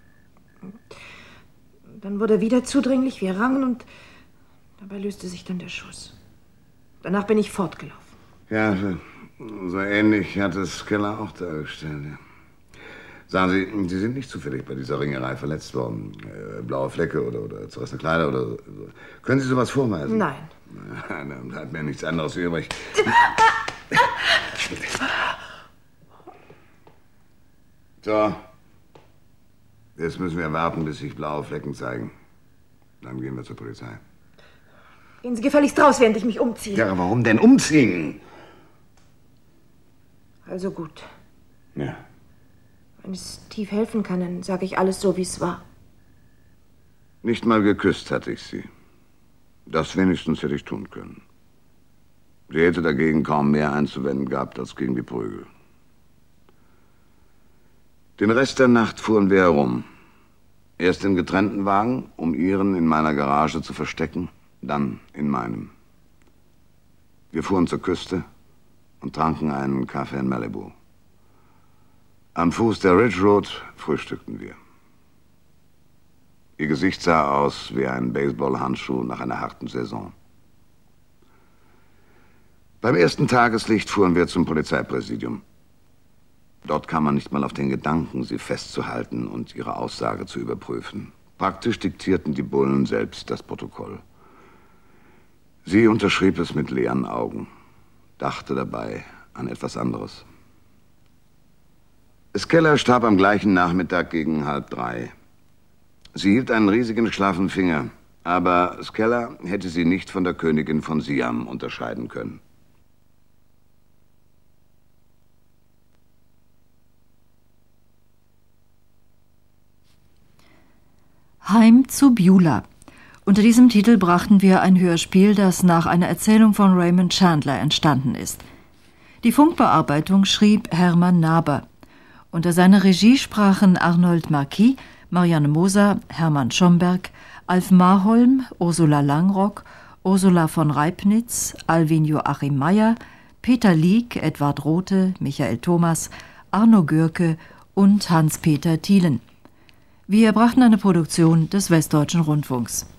Dann wurde er wieder zudringlich, wir rangen und dabei löste sich dann der Schuss. Danach bin ich fortgelaufen. Ja, so ähnlich hat es Keller auch dargestellt. Ja. Sagen Sie, Sie sind nicht zufällig bei dieser Ringerei verletzt worden. Äh, blaue Flecke oder, oder zerrissene Kleider oder so. Können Sie sowas vorweisen? Nein. Na, dann bleibt mir nichts anderes übrig. So. Jetzt müssen wir warten, bis sich blaue Flecken zeigen. Dann gehen wir zur Polizei. Gehen Sie gefälligst raus, während ich mich umziehe. Ja, warum denn umziehen? Also gut. Ja. Wenn es Steve helfen kann, dann sage ich alles so, wie es war. Nicht mal geküsst hatte ich sie. Das wenigstens hätte ich tun können. Sie hätte dagegen kaum mehr einzuwenden gehabt als gegen die Prügel. Den Rest der Nacht fuhren wir herum. Erst in getrennten Wagen, um ihren in meiner Garage zu verstecken, dann in meinem. Wir fuhren zur Küste und tranken einen Kaffee in Malibu. Am Fuß der Ridge Road frühstückten wir. Ihr Gesicht sah aus wie ein Baseballhandschuh nach einer harten Saison. Beim ersten Tageslicht fuhren wir zum Polizeipräsidium. Dort kam man nicht mal auf den Gedanken, sie festzuhalten und ihre Aussage zu überprüfen. Praktisch diktierten die Bullen selbst das Protokoll. Sie unterschrieb es mit leeren Augen, dachte dabei an etwas anderes. Skeller starb am gleichen Nachmittag gegen halb drei. Sie hielt einen riesigen schlaffen Finger, aber Skeller hätte sie nicht von der Königin von Siam unterscheiden können. Heim zu Beulah. Unter diesem Titel brachten wir ein Hörspiel, das nach einer Erzählung von Raymond Chandler entstanden ist. Die Funkbearbeitung schrieb Hermann Naber. Unter seiner Regie sprachen Arnold Marquis, Marianne Moser, Hermann Schomberg, Alf Marholm, Ursula Langrock, Ursula von Reibnitz, Alwin Joachim Meyer, Peter Lieck, Edward Rothe, Michael Thomas, Arno Gürke und Hans-Peter Thielen. Wir brachten eine Produktion des Westdeutschen Rundfunks.